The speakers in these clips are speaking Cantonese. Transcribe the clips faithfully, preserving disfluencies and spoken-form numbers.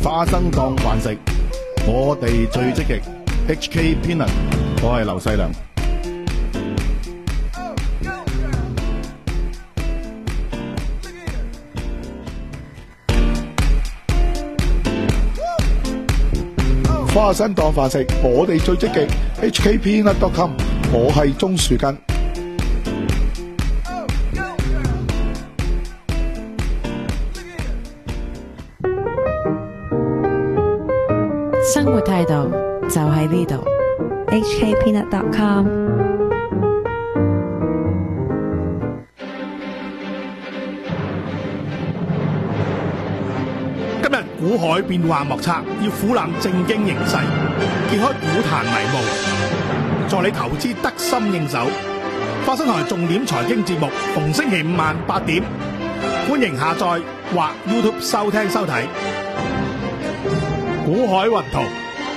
花生當飯食，我哋最積極。H K Peanut， 我係劉細良。花生當飯食，我哋最積極。H K Peanut dot com， 我係鍾樹根。 生活態度就喺呢度。 H K Peanut dot com。 今日股海變幻莫測，要苦覽正經形勢，揭開股壇迷霧，助你投資得心應手。花生台重點財經節目，逢星期五晚八點，歡迎下載或 YouTube 收聽收睇。股海雲圖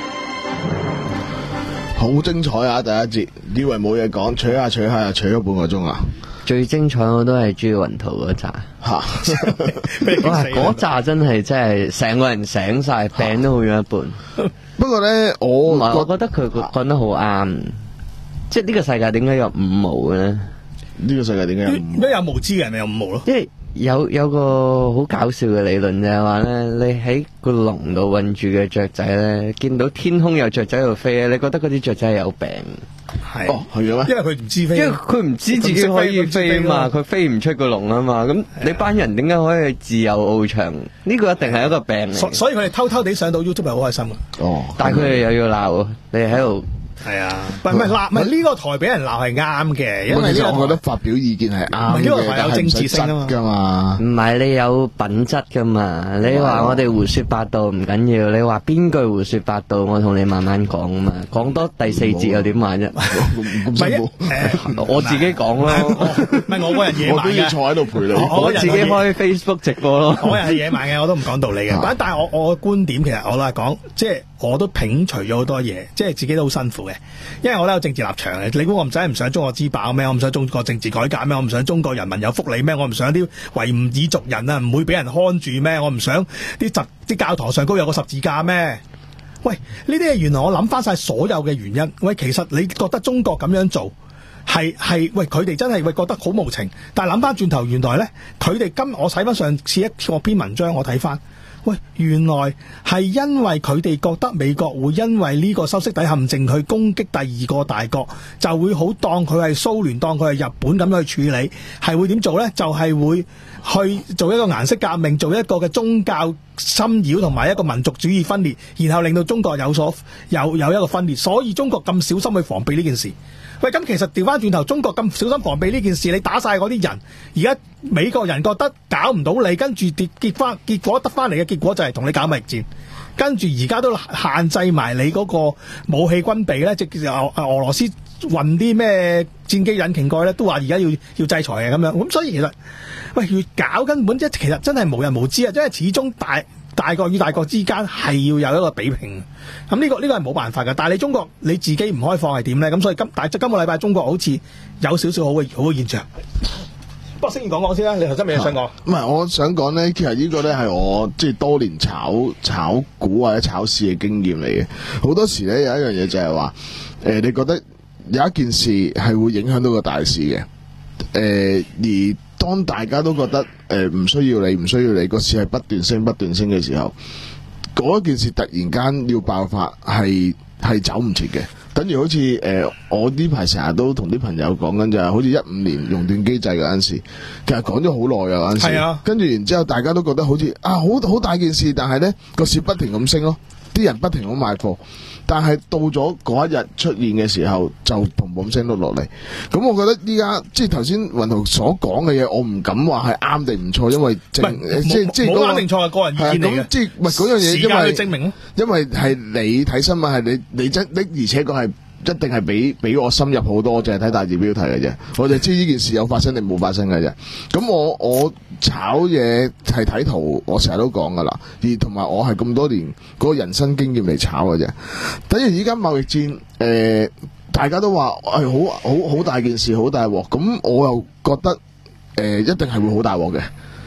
好精彩啊！第一節以為冇嘢講，取下取下又取咗半個鐘啊！ 最精彩我都係珠雲圖嗰扎吓，哇！嗰扎真係真係成個人醒晒，病都好咗一半。 不過咧，我唔係，我覺得佢講得好啱，即係呢個世界點解有五毛嘅咧？ 呢個世界點解有五毛？ 咩有無知嘅人咪有五毛咯？ 即係有有個好搞笑嘅理論就係話咧，你喺個籠度韞住嘅雀仔咧，見到天空有雀仔喺度飛咧，你覺得嗰啲雀仔係有病？ 係哦，係嘅咩？ 因為佢唔知飛， 因為佢唔知自己可以飛啊嘛，佢飛唔出個籠啊嘛。咁你班人點解可以自由翱翔？呢個一定係一個病嚟。 所所以佢哋偷偷地上到 YouTube 係好開心嘅。 哦， 但係佢哋又要鬧你喺度。 係啊，唔係唔係鬧，唔係呢個台俾人鬧係啱嘅，因為其實呢個我覺得發表意見係啱嘅， 呢個台有政治性啊嘛。 噶嘛， 唔係你有品質噶嘛？你話我哋胡說八道唔緊要，你話邊句胡說八道，我同你慢慢講啊嘛。講多第四節又點玩啫？ 唔係誒，我自己講咯， 唔係我個人野蠻嘅， 我都要坐喺度陪你。 我自己開 Facebook 直播咯。 我係野蠻嘅，我都唔講道理嘅。但係我我嘅觀點其實我都係講，即係我都摒除咗好多嘢，即係自己都好辛苦嘅，因為我都有政治立場嘅。你估我唔使唔想中國之飽咩？我唔想中國政治改革咩？我唔想中國人民有福利咩？我唔想啲維吾爾族人啊唔會俾人看住咩？我唔想啲十啲教堂上高有個十字架咩？喂，呢啲係原來我諗翻晒所有嘅原因。喂，其實你覺得中國咁樣做係係喂佢哋真係喂覺得好無情，但係諗翻轉頭，原來咧佢哋今我睇翻上次一個篇文章，我睇翻。喂，原來係因為佢哋覺得美國會因為呢個修昔底陷阱去攻擊第二個大國，就會好當佢係蘇聯，當佢係日本咁樣去處理，係會點做呢？就係、是、會去做一個顏色革命，做一個嘅宗教侵擾同埋一個民族主義分裂，然後令到中國有所有有一個分裂。所以中國咁小心去防備呢件事。喂，咁其實調翻轉頭，中國咁小心防備呢件事，你打晒嗰啲人，而家美國人覺得搞唔到你，跟住結結翻結果得翻嚟嘅結果就係同你搞貿易戰，跟住而家都限制埋你嗰個武器軍備咧，即係俄俄羅斯運啲咩戰機引擎過去咧，都話而家要要制裁嘅咁樣。咁所以其實喂越搞根本即係其實真係無人無知啊！因為始終大大國與大國之間係要有一個比拼。咁呢、這個呢、這個係冇辦法㗎，但係你中國你自己唔開放係點咧？咁所以今但係今個禮拜中國好似有少少好嘅好嘅現象。不過先講講先啦，你頭先咩想講？ 唔係，我想講咧，其實呢個咧係我即係多年炒炒股或者炒市嘅經驗嚟嘅。好多時咧有一樣嘢就係話，誒、呃，你覺得有一件事係會影響到個大市嘅，誒、呃，而當大家都覺得誒唔、呃、需要你，唔需要你，個市係不斷升不斷升嘅時候，嗰件事突然間要爆發，係係走唔切嘅。等於好似誒、呃，我呢排成日都同啲朋友講緊就係，好似一五年熔斷機制嗰陣時，其實講咗好耐啊嗰陣時。係啊。跟住然之後，大家都覺得好似啊，好好大件事，但係咧個市不停咁升咯，啲人不停咁買貨。但係到咗嗰一日出現嘅時候，就砰砰聲都落嚟。咁我覺得依家即係頭先雲圖所講嘅嘢，我唔敢話係啱定唔錯，因為即係即係冇啱定錯係個人意見嚟嘅。 即係唔係嗰樣嘢，因為證明因為係你睇新聞係你你真的，而且確係一定係比比我深入好多，淨係睇大字標題嘅啫。我就知呢件事有發生定冇發生嘅啫。咁我我炒嘢係睇圖，我成日都講噶啦。而同埋我係咁多年嗰個人生經驗嚟炒嘅啫。等於而家貿易戰，誒、呃，大家都話係好好好大件事，好大鑊。咁我又覺得誒、呃，一定係會好大鑊嘅。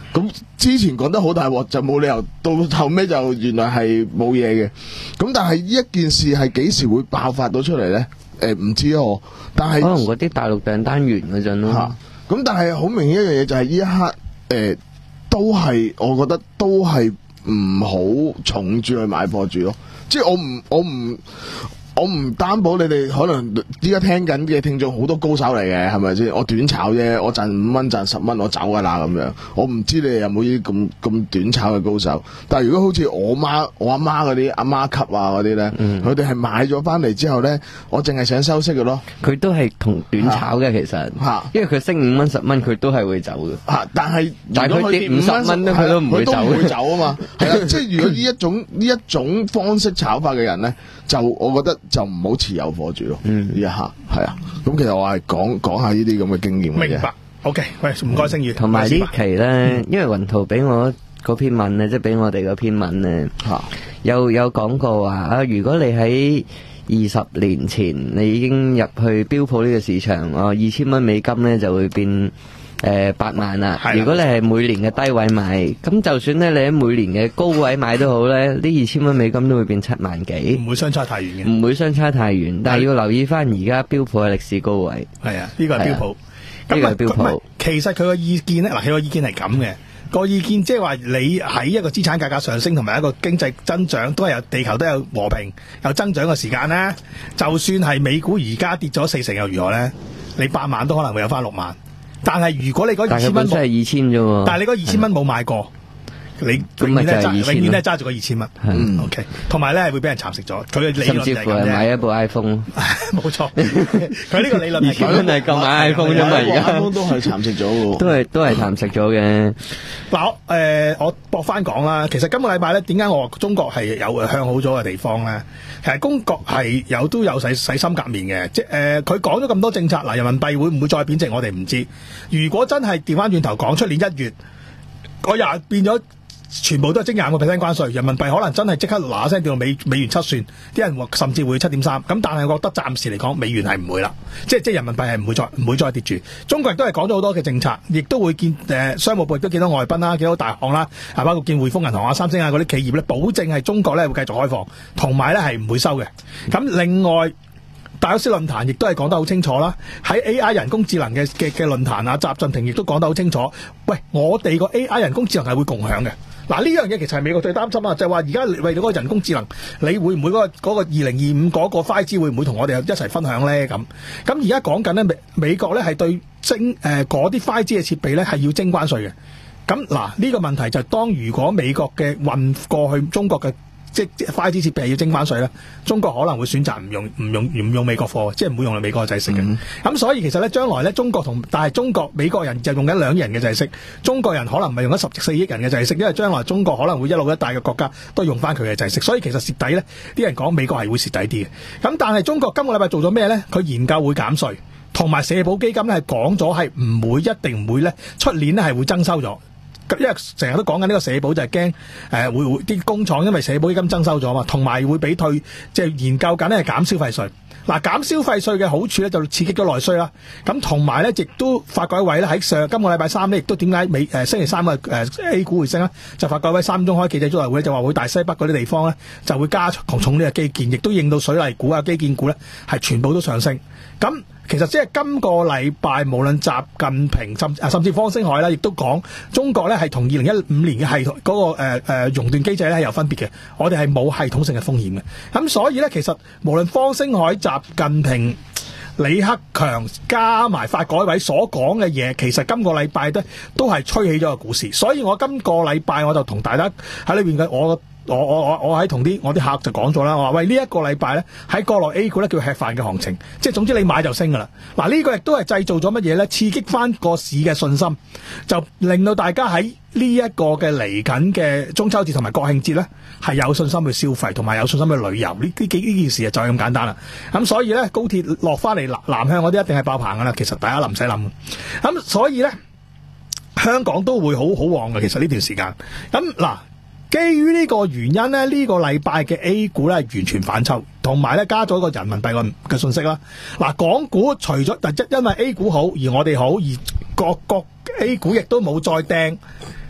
咁之前講得好大鑊，就冇理由到後尾就原來係冇嘢嘅。咁但係呢一件事係幾時會爆發到出嚟咧？誒、唔知我，但係可能嗰啲大陸訂單完嗰陣咯。 嚇咁但係好明顯一樣嘢就係呢一刻誒、都係我覺得都係唔好重注去買貨住咯。即係我唔我唔。我唔擔保你哋可能依家聽緊嘅聽眾好多高手嚟嘅，係咪先？我短炒啫，我賺五蚊賺十蚊，我走噶啦咁樣。我唔知你哋有冇呢啲咁咁短炒嘅高手。但係如果好似我媽、我阿媽嗰啲阿媽級啊嗰啲咧，佢哋係買咗翻嚟之後咧，我淨係想收息嘅咯。 佢都係同短炒嘅，其實嚇， 因為佢升五蚊十蚊，佢都係會走嘅。 嚇！但係但係佢跌五十蚊咧，佢都唔會走佢都唔會走啊嘛。係啦，即係如果呢一種呢一種方式炒法嘅人咧，就我覺得就唔好持有貨住咯。呢一刻係啊。咁其實我係講講下呢啲咁嘅經驗嘅啫。 明白。OK，喂，唔該，星宇。 同埋呢期咧，因為雲圖俾我嗰篇文咧，即係俾我哋嗰篇文咧， 嚇有有講過話啊，如果你喺二十年前你已經入去標普呢個市場，哦，二千蚊美金咧就會變誒八萬啦。 係啦如果你係每年嘅低位買，咁就算咧你喺每年嘅高位買都好咧，呢二千蚊美金都會變七萬幾， 唔會相差太遠嘅。 唔會相差太遠。但係要留意翻而家標普嘅歷史高位。 係啊，呢個係標普。 呢個係標普咁啊其實佢個意見咧，嗱，佢個意見係咁嘅。個意見即係話你喺一個資產價格上升同埋一個經濟增長都係有地球都有和平有增長嘅時間咧，就算係美股而家跌咗四成又如何咧？你八萬都可能會有翻六萬。但係如果你嗰二但係千蚊冇， 本身係二千啫喎。 但係你嗰二千蚊冇買過。你永遠都係揸，永遠都係揸住個二千蚊。嗯，OK。同埋咧係會俾人蠶食咗。佢嘅理論甚至乎係就係咁啫。 買一部 iPhone。 冇錯。佢呢個理論係根本係夠買 iPhone 啫嘛，而家都都係蠶食咗喎。 都係都係蠶食咗嘅。 嗱，我誒我駁翻講啦。其實今個禮拜咧，點解我話中國係有向好咗嘅地方咧？其實中國係有都有洗洗心革面嘅。即係誒，佢講咗咁多政策，嗱，人民幣會唔會再貶值？我哋唔知。如果真係調翻轉頭講，出年一月嗰日變咗。全部都係徵廿個 percent 關稅，人民幣可能真係即刻嗱嗱聲掉到美美元七算，啲人話甚至會七點三。咁但係我覺得暫時嚟講，美元係唔會啦，即係即係人民幣係唔會再唔會再跌住。中國亦都係講咗好多嘅政策，亦都會見誒、呃、商務部亦都見到外賓啦，見到大行啦，啊包括見匯豐銀行啊、三星啊嗰啲企業咧，保證係中國咧會繼續開放，同埋咧係唔會收嘅。咁另外。大歐斯論壇亦都係講得好清楚啦，喺 A I 人工智能嘅嘅嘅論壇啊，習近平亦都講得好清楚。喂，我哋個 A I 人工智能係會共享嘅。嗱，呢樣嘢其實係美國最擔心啊，就係話而家為咗嗰個人工智能，你會唔會嗰、嗰個嗰、嗰個二零二五嗰個 五 G 會唔會同我哋一齊分享咧？咁咁而家講緊咧美美國咧係對徵誒嗰啲 五 G 嘅設備咧係要徵關稅嘅。咁嗱呢個問題就係當如果美國嘅運過去中國嘅。即係 五 G 設備要徵關稅咧，中國可能會選擇唔用唔用唔用美國貨，即係唔會用美國嘅制式嘅。咁、嗯、所以其實咧，將來咧，中國同但係中國美國人就用緊兩億人嘅制式，中國人可能唔係用緊十四億人嘅制式，因為將來中國可能會一路一帶嘅國家都用翻佢嘅制式，所以其實蝕底咧，啲人講美國係會蝕底啲嘅。咁但係中國今個禮拜做咗咩咧？佢研究會減稅，同埋社保基金咧係講咗係唔會一定唔會咧，出年咧係會增收咗。因為成日都講緊呢個社保就係驚誒會會啲工廠因為社保基金增收咗嘛，同埋會俾退，即係研究緊咧係減消費稅。嗱，減消費稅嘅好處咧就刺激咗內需啦。咁同埋咧亦都發改委咧喺上今個禮拜三咧亦都點解美誒星期三嘅誒 A 股回升咧？就發改委三中開記者招待會就話會大西北嗰啲地方咧就會加重呢個基建，亦都應到水泥股啊基建股咧係全部都上升。咁其實即係今個禮拜，無論習近平甚啊甚至方星海咧，亦都講中國咧係同二零一五年嘅系統嗰、那個誒誒、呃呃、熔斷機制咧係有分別嘅。我哋係冇系統性嘅風險嘅。咁所以咧，其實無論方星海、習近平、李克強加埋發改委所講嘅嘢，其實今個禮拜咧都係吹起咗個股市。所以我今個禮拜我就同大家喺裏邊嘅我。我我我我喺同啲我啲客就講咗啦，我話喂呢一個禮拜咧喺國內 A 股咧叫吃飯嘅行情，即係總之你買就升噶啦。嗱、這、呢個亦都係製造咗乜嘢咧？刺激翻個市嘅信心，就令到大家喺呢一個嘅嚟緊嘅中秋節同埋國慶節咧係有信心去消費，同埋有信心去旅遊。呢呢幾呢件事啊就係咁簡單啦。咁所以咧高鐵落翻嚟南南向嗰啲一定係爆棚噶啦。其實大家唔使諗。咁所以咧香港都會好好旺嘅。其實呢段時間咁嗱。基於呢個原因咧，呢、這個禮拜嘅 A 股咧係完全反抽，同埋咧加咗個人民幣嘅嘅信息啦。嗱，港股除咗但因因為 A 股好而我哋好，而各個 A 股亦都冇再掟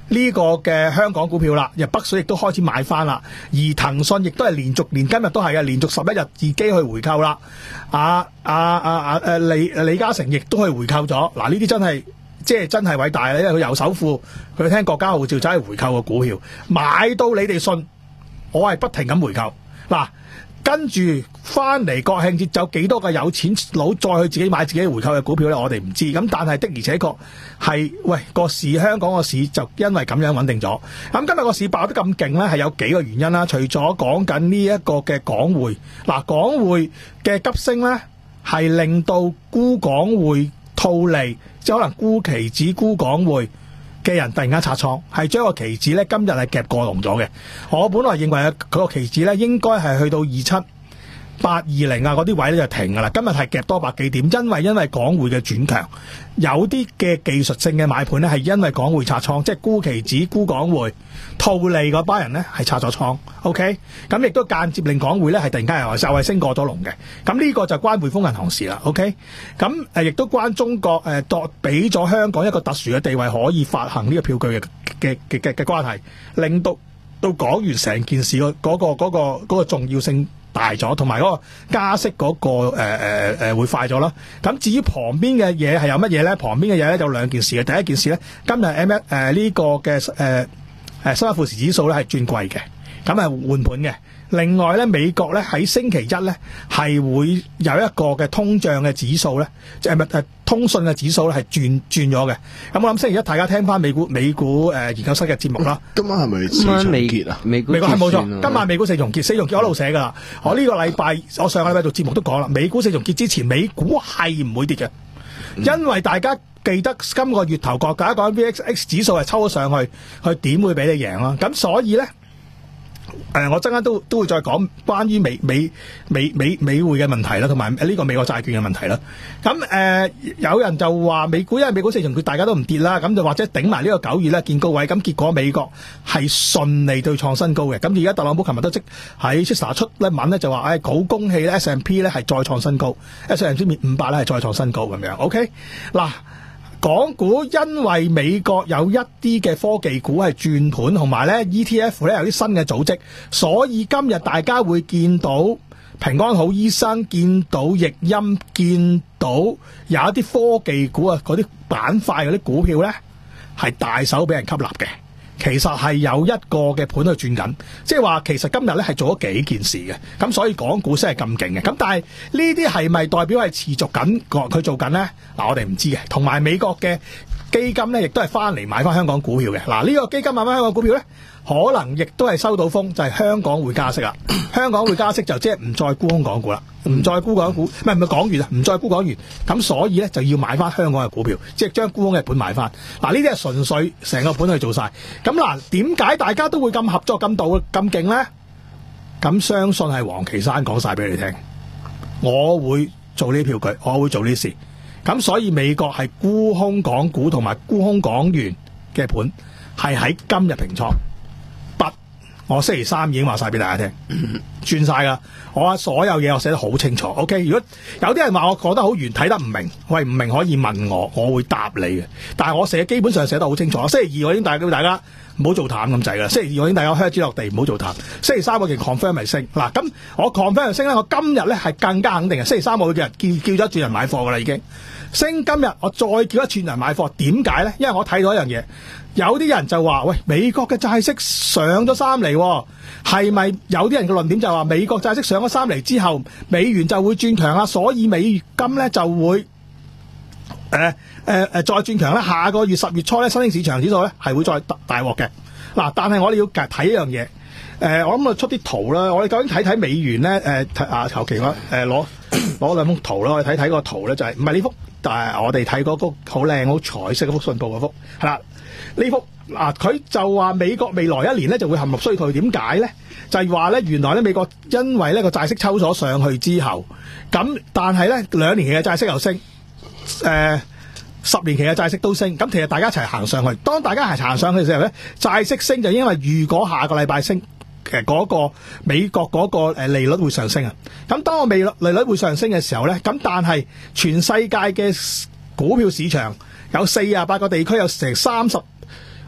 呢個嘅香港股票啦，日北水亦都開始買翻啦，而騰訊亦都係連續連今日都係嘅，連續十一日自己去回購啦。啊啊啊啊誒李李嘉誠亦都去回購咗，嗱呢啲真係即係真係偉大啦，因為佢由首富佢聽國家號召走去回購個股票，買到你哋信，我係不停咁回購嗱。跟住翻嚟國慶節有幾多個有錢佬再去自己買自己回購嘅股票呢？我哋唔知。咁但係的而且確係喂個市，香港個市就因為咁樣穩定咗。咁今日個市爆得咁勁呢，係有幾個原因啦。除咗講緊呢一個嘅港匯，嗱港匯嘅急升呢，係令到沽港匯套利，即係可能沽期指沽港匯嘅人突然間拆倉，係將個期指咧今日係夾過龍咗嘅。我本來認為佢個期指咧應該係去到二七八二零啊嗰啲位咧就停噶啦，今日係夾多百幾點，因為因為港匯嘅轉強，有啲嘅技術性嘅買盤咧係因為港匯拆倉，即係沽期指沽港匯套利嗰班人咧係拆咗倉 ，OK， 咁亦都間接令港匯咧係突然間又就係升過咗龍嘅，咁呢個就關匯豐銀行事啦 ，OK， 咁誒亦都關中國誒作俾咗香港一個特殊嘅地位，可以發行呢個票據嘅嘅嘅嘅嘅關係，令到到港元成件事個嗰個嗰個嗰個重要性大咗，同埋嗰個加息嗰、嗰個誒誒誒會快咗啦。咁至於旁邊嘅嘢係有乜嘢咧？旁邊嘅嘢咧有兩件事嘅。第一件事咧，今日 M 一誒呢個嘅誒誒收入富時指數咧係轉貴嘅，咁係換盤嘅。另外咧，美國咧喺星期一咧係會有一個嘅通脹嘅指數咧，即係咪誒通訊嘅指數咧係轉轉咗嘅。咁我諗星期一大家聽翻美股美股誒、呃、研究室嘅節目啦。 今晚係咪四重結啊？ 美股美國係冇錯，今晚美股四重結，四重結我一路寫噶啦。我呢個禮拜我上個禮拜做節目都講啦，美股四重結之前美股係唔會跌嘅，因為大家記得今個月頭國大家講 V X X 指數係抽咗上去，佢點會俾你贏啦？咁所以咧。誒、呃，我陣間都都會再講關於美美美美美匯嘅問題啦，同埋呢個美國債券嘅問題啦。咁誒、呃，有人就話美股因為美股四重佢大家都唔跌啦，咁就或者頂埋呢個九月咧見高位，咁結果美國係順利對創新高嘅。咁而家特朗普琴日都即喺 Twitter 出一文咧就話誒，好恭喜咧 S and P 咧係再創新高 ，S and P 五百咧係再創新高咁樣。OK， 嗱。港股因為美國有一啲嘅科技股係轉盤，同埋咧 E T F 咧有啲新嘅組織，所以今日大家會見到平安好醫生，見到易鑫，見到有一啲科技股啊，嗰啲板塊嗰啲股票咧係大手俾人吸納嘅。其實係有一個嘅盤去轉緊，即係話其實今日咧係做咗幾件事嘅，咁所以港股先係咁勁嘅。咁但係呢啲係咪代表係持續緊佢做緊呢？嗱，我哋唔知嘅。同埋美國嘅基金咧，亦都係翻嚟買翻香港股票嘅。嗱，呢個基金買翻香港股票咧，可能亦都係收到風，就係、是、香港會加息啦。香港會加息就即係唔再沽空港股啦，唔再沽港股，唔係唔係港元啊，唔再沽港元。咁所以咧就要買翻香港嘅股票，即係將沽空嘅本買翻。嗱，呢啲係純粹成個盤去做晒。咁嗱，點解大家都會咁合作咁到咁勁咧？咁相信係黃岐山講晒俾你聽，我會做呢啲票據，我會做呢啲事。咁所以美國係沽空港股同埋沽空港元嘅盤係喺今日平倉。我星期三已經話晒俾大家聽，轉晒噶。我所有嘢我寫得好清楚。OK， 如果有啲人話我講得好圓，睇得唔明，喂，唔明可以問我，我會答你嘅。但係我寫基本上寫得好清楚。星期二我已經大叫大家唔好做淡咁滯噶啦。星期二我已經大家靴子落地唔好做淡。星期三我叫 confirm 咪升嗱，咁我 confirm 咪升咧。我今日咧係更加肯定嘅。星期三我會叫人叫叫咗一轉人買貨噶啦，已經升。今日我再叫一轉人買貨，點解咧？因為我睇到一樣嘢。有啲人就話：喂，美國嘅債息上咗三厘，係咪有啲人嘅論點就話美國債息上咗三厘之後，美元就會轉強啦？所以美金咧就會誒誒誒再轉強咧。下個月十月初咧，新興市場指數咧係會再大大鑊嘅。嗱，但係我哋要睇一樣嘢。誒、呃，我諗我出啲圖啦。我哋究竟睇睇美元咧？誒、呃、啊，求其我誒攞攞兩幅圖啦。我哋睇睇個圖咧，就係唔係呢幅？但係我哋睇嗰幅好靚好彩色嗰幅信報嗰幅係啦。呢幅嗱，佢就話美國未來一年咧就會陷入衰退，點解咧？就係話咧，原來咧美國因為呢個債息抽咗上去之後，咁但係咧兩年期嘅債息又升，誒、呃、十年期嘅債息都升，咁其實大家一齊行上去。當大家係行上去嘅時候咧，債息升就因為如果下個禮拜升，其實嗰個美國嗰個誒利率會上升啊。咁當個利率利率會上升嘅時候咧，咁但係全世界嘅股票市場有四十八個地區有成三十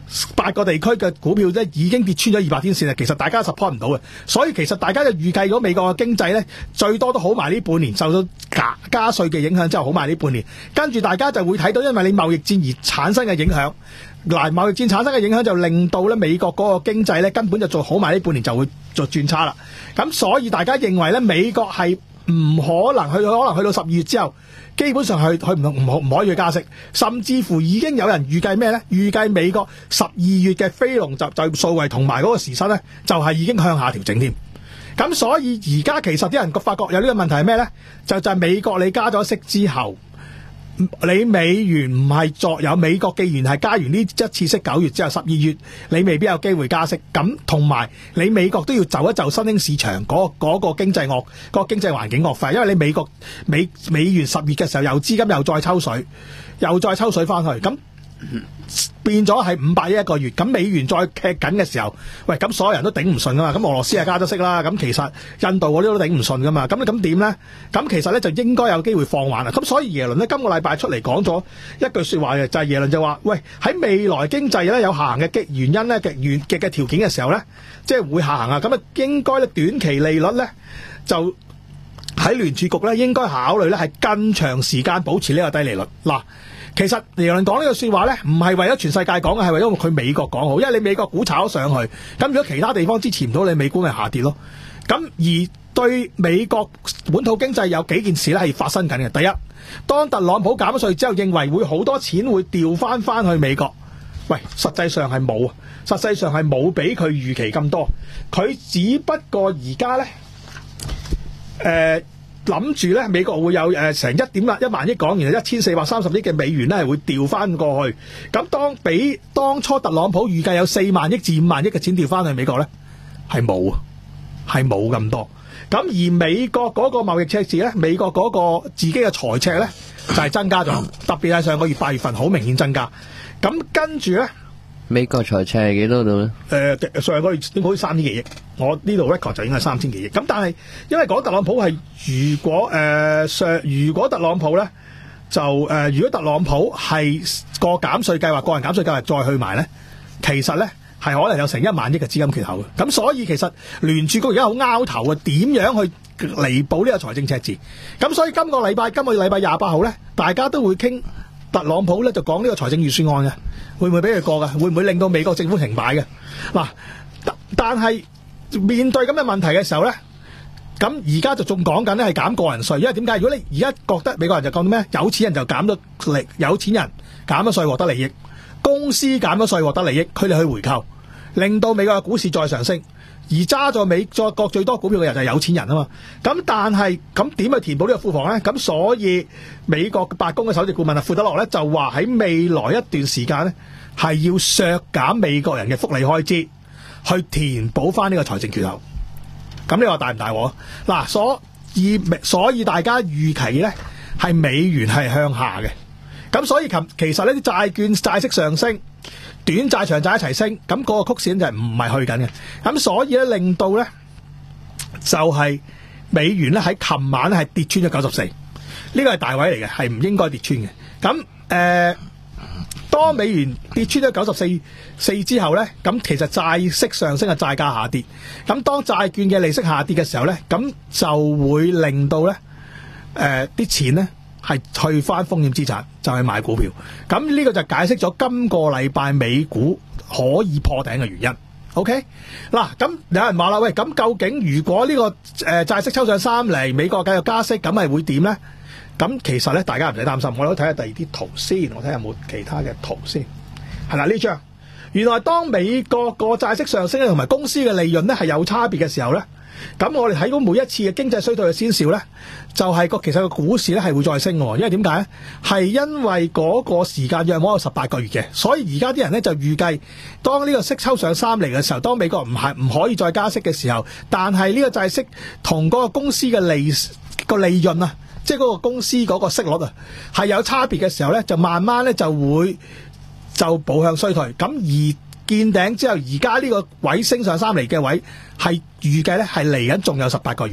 八個地區嘅股票咧已經跌穿咗二百天線啦，其實大家 support 唔到嘅，所以其實大家就預計咗美國嘅經濟咧最多都好埋呢半年，受到加加稅嘅影響之後好埋呢半年，跟住大家就會睇到因為你貿易戰而產生嘅影響，嗱貿易戰產生嘅影響就令到咧美國嗰個經濟咧根本就做好埋呢半年就會做轉差啦，咁所以大家認為咧美國係唔可能去，可能去到十二月之後，基本上係佢唔唔唔可以去加息，甚至乎已經有人預計咩呢？預計美國十二月嘅非農就就業數據同埋嗰個時薪呢，就係、是、已經向下調整添。咁所以而家其實啲人發覺有呢個問題係咩呢？就就係美國你加咗息之後，你美元唔係作有美國既然係加完呢一次息九月之後十二月你未必有機會加息，咁同埋你美國都要就一就新興市場嗰嗰、嗰個經濟惡、嗰個經濟環境惡化，因為你美國美美元十月嘅時候又資金又再抽水，又再抽水翻去，咁變咗係五百億一個月，咁美元再劇緊嘅時候，喂咁所有人都頂唔順噶嘛，咁俄羅斯係加咗息啦，咁其實印度嗰啲都頂唔順噶嘛，咁你咁點呢？咁其實咧就應該有機會放緩啦，咁所以耶倫呢，今個禮拜出嚟講咗一句說話嘅，就係、是、耶倫就話，喂喺未來經濟咧有下行嘅極原因咧極原極嘅條件嘅時候咧，即係會下行啊，咁啊應該咧短期利率咧就喺聯儲局咧應該考慮咧係更長時間保持呢個低利率嗱。其實耶倫講呢個說話咧，唔係為咗全世界講嘅，係為咗佢美國講好，因為你美國股炒咗上去，咁如果其他地方支持唔到你，美股咪下跌咯。咁而對美國本土經濟有幾件事咧係發生緊嘅。第一，當特朗普減咗稅之後，認為會好多錢會調翻翻去美國，喂，實際上係冇，實際上係冇俾佢預期咁多，佢只不過而家咧，誒、呃。諗住咧，美國會有誒成一點啦一萬億港元，一千四百三十億嘅美元咧係會調翻過去。咁當比當初特朗普預計有四萬億至五萬億嘅錢調翻去美國咧，係冇啊，係冇咁多。咁而美國嗰個貿易赤字咧，美國嗰個自己嘅財赤咧就係、是、增加咗，特別係上個月八月份好明顯增加。咁跟住咧。 美國財赤係幾多度咧？ 誒、呃、上個月應該好似三千幾億，我呢度 record 就應該係三千幾億。咁但係因為講特朗普係如果誒上、呃、如果特朗普咧就誒、呃、如果特朗普係個減稅計劃個人減稅計劃再去埋咧，其實咧係可能有成一萬億嘅資金缺口嘅。咁所以其實聯儲局而家好拗頭嘅，點樣去彌補呢個財政赤字？咁所以今個禮拜今個禮拜廿八號咧，大家都會傾特朗普咧就講呢個財政預算案嘅。會唔會俾佢過㗎？會唔會令到美國政府停擺嘅？嗱，但係面對咁嘅問題嘅時候咧，咁而家就仲講緊咧係減個人稅，因為點解？如果你而家覺得美國人就講到咩？有錢人就減咗利，有錢人減咗稅獲得利益，公司減咗稅獲得利益，佢哋去回購，令到美國嘅股市再上升。而揸咗美國最多股票嘅人就係有錢人啊嘛，咁但係咁點去填補呢個庫房呢？咁所以美國白宮嘅首席顧問啊庫德洛呢就話喺未來一段時間呢係要削減美國人嘅福利開支，去填補翻呢個財政缺口。咁你話大唔大鑊？嗱，所以所以大家預期呢係美元係向下嘅，咁所以其其實呢啲債券債息上升。短債長債一齊升，咁、那、嗰個曲線就係唔係去緊嘅，咁所以咧令到咧就係、是、美元咧喺琴晚咧係跌穿咗九十四，呢個係大位嚟嘅，係唔應該跌穿嘅。咁誒、呃，當美元跌穿咗九十四四之後咧，咁其實債息上升嘅債價下跌，咁當債券嘅利息下跌嘅時候咧，咁就會令到咧誒啲錢咧。係去翻風險資產，就係、是、買股票。咁呢個就解釋咗今個禮拜美股可以破頂嘅原因。OK， 嗱，咁有人話啦，喂，咁究竟如果呢、這個誒、呃、債息抽上三厘，美國繼續加息，咁係會點呢？咁其實咧，大家唔使擔心，我哋睇下第二啲圖先，我睇下有冇其他嘅圖先。係啦，呢張原來當美國個債息上升咧，同埋公司嘅利潤咧係有差別嘅時候咧。咁我哋睇到每一次嘅經濟衰退嘅先兆咧，就係、是、個其實個股市咧係會再升嘅，因為點解咧？係因為嗰個時間約莫有十八個月嘅，所以而家啲人咧就預計，當呢個息抽上三厘嘅時候，當美國唔係唔可以再加息嘅時候，但係呢個債息同嗰個公司嘅利個利潤啊，即係嗰個公司嗰個息率啊，係有差別嘅時候咧，就慢慢咧就會就步向衰退。咁而見頂之後，而家呢個位升上三厘嘅位係預計咧係嚟緊仲有十八個月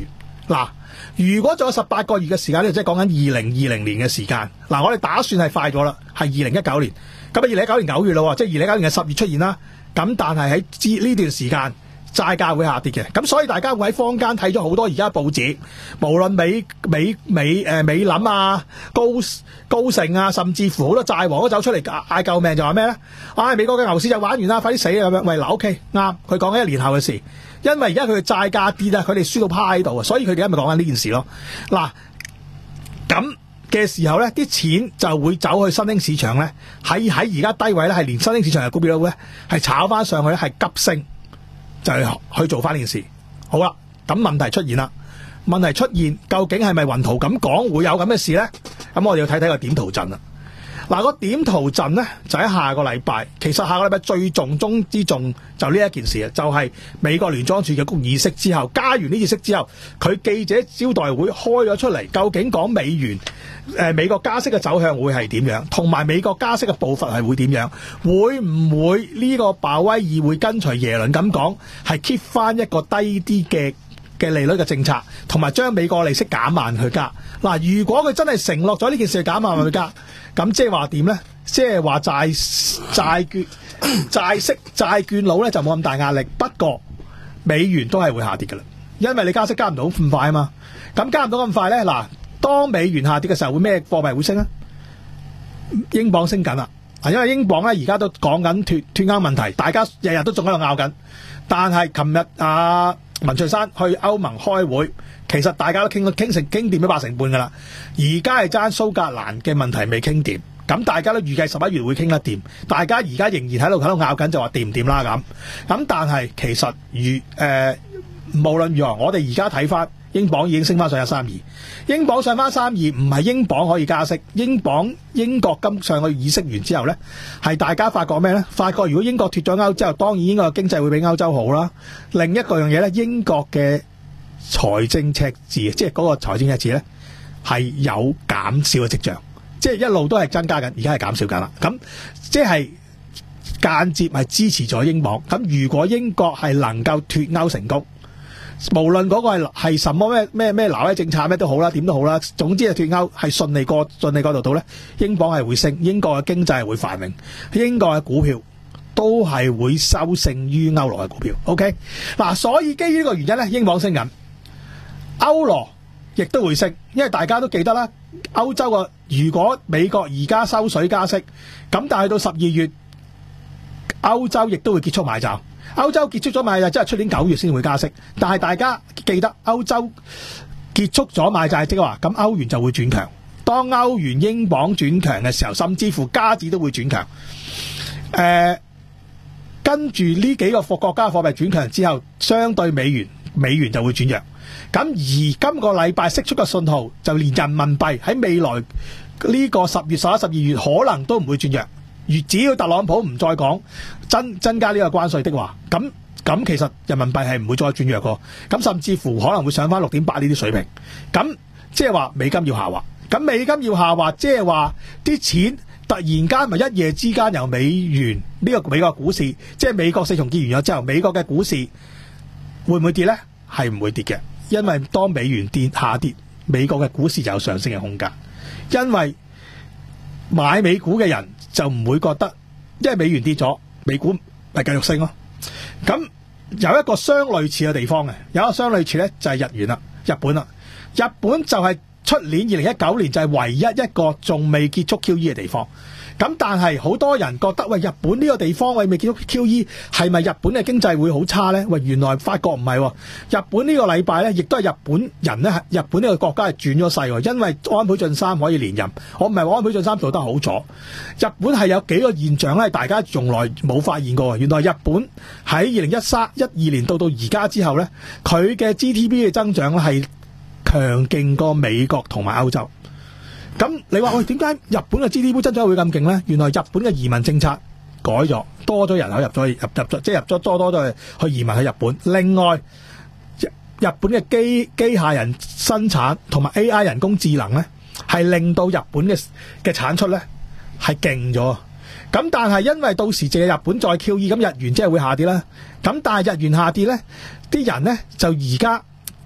嗱，如果仲有十八個月嘅時間咧，即係講緊二零二零年嘅時間。嗱，我哋打算係快咗啦，係二零一九年。咁啊，二零一九年九月咯，即係二零一九年嘅十月出現啦。咁但係喺呢段時間，債價會下跌嘅。咁所以大家會喺坊間睇咗好多而家報紙，無論美美美誒美林啊、高高盛啊，甚至乎好多債王都走出嚟嗌救命，就話咩咧？唉、哎，美國嘅牛市就玩完啦，快啲死啊咁樣。喂，嗱 OK 啱，佢講緊一年後嘅事。因為而家佢嘅債價跌啊，佢哋輸到趴喺度啊，所以佢哋而家咪講緊呢件事咯。嗱，咁嘅時候咧，啲錢就會走去新興市場咧，喺喺而家低位咧，係連新興市場嘅股票咧係炒翻上去咧，係急升，就係去做翻呢件事。好啦，咁問題出現啦，問題出現究竟係咪雲圖咁講會有咁嘅事咧？咁我哋要睇睇個點圖陣啦。嗱，個點圖陣咧就喺下個禮拜，其實下個禮拜最重中之重就呢一件事啊，就係、是、美國聯莊儲嘅局議息之後，加完呢次息之後，佢記者招待會開咗出嚟，究竟講美元誒、呃、美國加息嘅走向會係點樣，同埋美國加息嘅步伐係會點樣，會唔會呢個鮑威爾會跟隨耶倫咁講，係 keep 翻一個低啲嘅嘅利率嘅政策，同埋將美國利息減慢去加。嗱，如果佢真係承諾咗呢件事減慢去加，咁即係話點呢？即係話債債券債息債券佬咧就冇咁大壓力，不過美元都係會下跌㗎啦，因為你加息加唔到咁快啊嘛。咁加唔到咁快呢，嗱，當美元下跌嘅時候，會咩貨幣會升呢？英鎊升緊啦，因為英鎊咧而家都講緊脱脱歐問題，大家日日都仲喺度拗緊。但係琴日啊，文翠珊去歐盟開會，其實大家都傾到傾成傾掂咗八成半噶啦。而家係爭蘇格蘭嘅問題未傾掂，咁大家都預計十一月會傾得掂。大家而家仍然喺度喺度拗緊，就話掂唔掂啦咁。咁但係其實如誒、呃，無論如何，我哋而家睇翻。英鎊已經升翻上一三二，英鎊上翻三二，唔係英鎊可以加息。英鎊英國今上個月議息完之後呢，係大家發覺咩呢？發覺如果英國脫咗歐之後，當然英國嘅經濟會比歐洲好啦。另一個樣嘢呢，英國嘅財政赤字，即係嗰個財政赤字呢，係有減少嘅跡象，即係一路都係增加緊，而家係減少緊啦。咁即係間接係支持咗英鎊。咁如果英國係能夠脫歐成功，無論嗰個係係什麼咩咩咩挪威政策咩都好啦，點都好啦，總之係脫歐係順利過順利過渡到咧，英鎊係會升，英國嘅經濟係會繁榮，英國嘅股票都係會收勝於歐羅嘅股票。OK， 嗱，所以基於呢個原因咧，英鎊升緊，歐羅亦都會升，因為大家都記得啦，歐洲嘅如果美國而家收水加息，咁但係到十二月，歐洲亦都會結束買債。歐洲結束咗買債，即係出年九月先會加息。但係大家記得，歐洲結束咗買債，即係話咁歐元就會轉強。當歐元、英鎊轉強嘅時候，甚至乎加紙都會轉強。誒、呃，跟住呢幾個國家貨幣轉強之後，相對美元，美元就會轉弱。咁而今個禮拜釋出嘅信號，就連人民幣喺未來呢個十月、十一、十二月可能都唔會轉弱。而只要特朗普唔再講增增加呢個關稅的話，咁咁其實人民幣係唔會再轉弱個，咁甚至乎可能會上翻六點八呢啲水平。咁即係話美金要下滑，咁美金要下滑，即係話啲錢突然間咪一夜之間由美元呢個美國股市，即係美國四重結完咗之後，美國嘅股市會唔會跌呢？係唔會跌嘅，因為當美元跌下跌，美國嘅股市就有上升嘅空間，因為買美股嘅人就唔會覺得，因為美元跌咗，美股咪繼續升咯。咁有一個相類似嘅地方嘅，有一個相類似咧就係日元啦，日本啦，日本就係出年二零一九年就係唯一一個仲未結束 Q E 嘅地方。咁但係好多人覺得喂，日本呢個地方喂未結束 Q E， 係咪日本嘅經濟會好差呢？喂，原來發覺唔係喎，日本呢個禮拜呢，亦都係日本人呢，日本呢個國家係轉咗勢喎，因為安倍晉三可以連任。我唔係話安倍晉三做得好咗，日本係有幾個現象呢，大家從來冇發現過。原來日本喺二零一三、一二年到到而家之後呢，佢嘅 G D P 嘅增長咧係強勁過美國同埋歐洲。咁你話喂，點解日本嘅 G D P 增長會咁勁呢？原來日本嘅移民政策改咗，多咗人口入咗入入咗，即係入咗多多都去移民去日本。另外，日日本嘅機機械人生產同埋 A I 人工智能呢，係令到日本嘅嘅產出呢係勁咗。咁但係因為到時借日本再 Q E， 咁日元即係會下跌啦。咁但係日元下跌呢，啲人呢就而家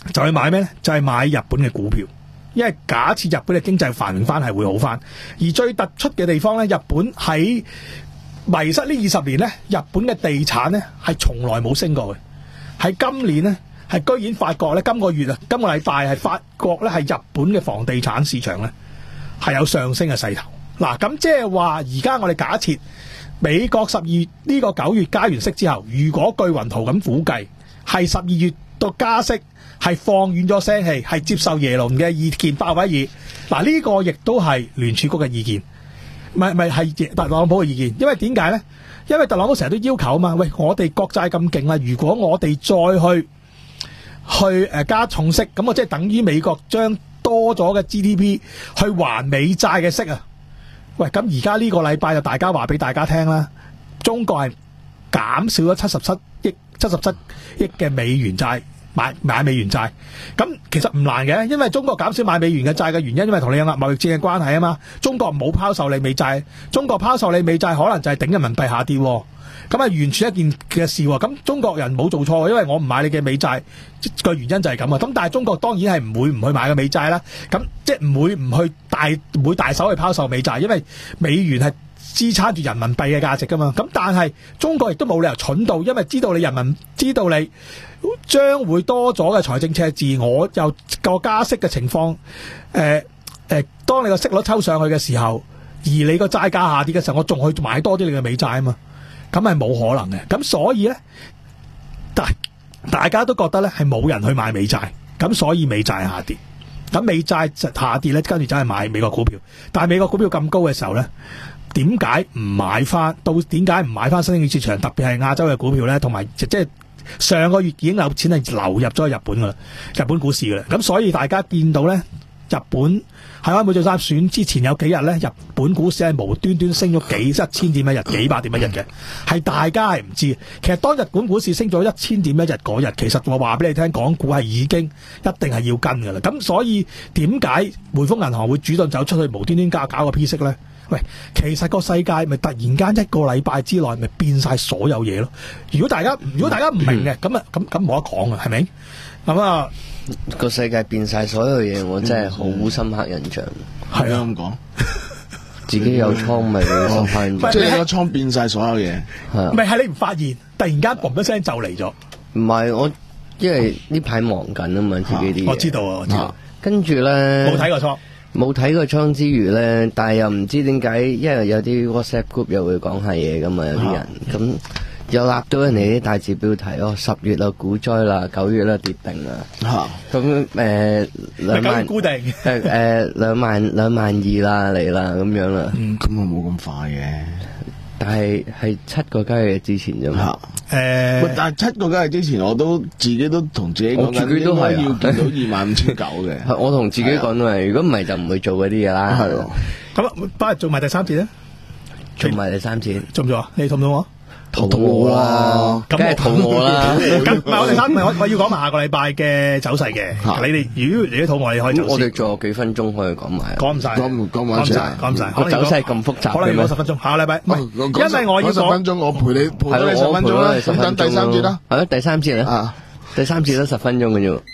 就去買咩咧？就係買日本嘅股票，因為假設日本嘅經濟繁榮翻係會好翻。而最突出嘅地方咧，日本喺迷失呢二十年咧，日本嘅地產咧係從來冇升過嘅。喺今年咧，係居然發覺咧，今個月啊，今個禮拜係發覺咧，係日本嘅房地產市場咧係有上升嘅勢頭。嗱，咁即係話，而家我哋假設美國十二月呢個九月加完息之後，如果據雲圖咁估計，係十二月到加息，係放軟咗聲氣，係接受耶倫嘅意見，鮑威爾。嗱，呢個亦都係聯儲局嘅意見，唔係唔係係特朗普嘅意見。因為點解咧？因為特朗普成日都要求啊嘛，喂，我哋國債咁勁啦，如果我哋再去去誒加重息，咁我即係等於美國將多咗嘅 G D P 去還美債嘅息啊！喂，咁而家呢個禮拜就大家話俾大家聽啦，中國係減少咗七十七億七十七億嘅美元債買買美元債，咁其實唔難嘅，因為中國減少買美元嘅債嘅原因，因為同你有貿易戰嘅關係啊嘛。中國冇拋售你美債，中國拋售你美債可能就係頂人民幣下跌，咁啊完全一件嘅事喎。咁中國人冇做錯，因為我唔買你嘅美債個原因就係咁啊。咁但係中國當然係唔會唔去買個美債啦，咁即係唔會唔去大唔會大手去拋售美債，因為美元係支撐住人民幣嘅價值噶嘛。咁但係中國亦都冇理由蠢到，因為知道你人民知道你將會多咗嘅財政赤字，我又個加息嘅情況，誒、呃、誒、呃，當你個息率抽上去嘅時候，而你個債價下跌嘅時候，我仲去買多啲你嘅美債啊嘛，咁係冇可能嘅。咁所以咧，大大家都覺得咧係冇人去買美債，咁所以美債下跌。咁美債下跌咧，跟住就係買美國股票。但係美國股票咁高嘅時候咧，點解唔買翻？到點解唔買翻新興市場？特別係亞洲嘅股票咧，同埋即係。上個月已經有錢係流入咗去日本噶啦，日本股市噶啦，咁所以大家見到咧，日本喺安倍晉三選之前有幾日咧，日本股市係無端端升咗幾一千點一日，幾百點一日嘅，係大家係唔知。其實當日本股市升咗一千點一日嗰日，其實我話俾你聽，港股係已經一定係要跟噶啦。咁所以點解匯豐銀行會主動走出去無端端加搞個 P 息咧？喂，其實個世界咪突然間一個禮拜之內咪變晒所有嘢咯。如果大家如果大家唔明嘅，咁啊咁咁冇得講啊，係咪？咁啊個世界變晒所有嘢，我真係好深刻印象。 係啊，咁講， 自己有倉咪收翻， 即係你個倉變晒所有嘢。 係啊， 咪係你唔發現，突然間嘣一聲就嚟咗。 唔係我，因為呢排忙緊啊嘛，自己啲嘢。 我知道啊，我知道。 跟住咧， 冇睇過倉。 冇睇過倉之餘咧，但係又唔知點解，因為有啲 WhatsApp group 又會講下嘢噶嘛，有啲人咁又立到人哋啲大字標題哦，十月啦股災啦，九月啦跌定啦，咁誒兩萬固定誒誒兩萬兩萬二啦嚟啦咁樣啦， 咁啊冇咁快嘅， 但係係七個交易日之前啫嘛。 誒、呃，但係七個交易日之前，我都自己都同自己講緊，應該要見到二萬五千九嘅。 我同自己講都係，如果唔係就唔會做嗰啲嘢啦。 係咯。 咁翻嚟做埋第三節咧？ 做埋第三節， 做唔做啊？你肚唔肚餓？ 肚餓啦，梗係肚餓啦。 咁唔係我哋三，唔係我我要講埋下個禮拜嘅走勢嘅。你哋如果你啲肚餓，你可以走先。 我哋仲有幾分鐘可以講埋。 講唔晒， 講唔講埋講唔晒，講唔晒。 個走勢咁複雜， 可能要講十分鐘。下個禮拜，唔係，因為我要十分鐘，我陪你陪咗你十分鐘啦。咁等第三節啦。 係咯，第三節啦。啊，第三節都十分鐘嘅啫。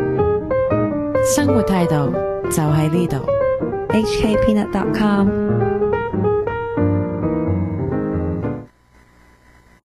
生活態度就喺呢度。 H K Peanut dot com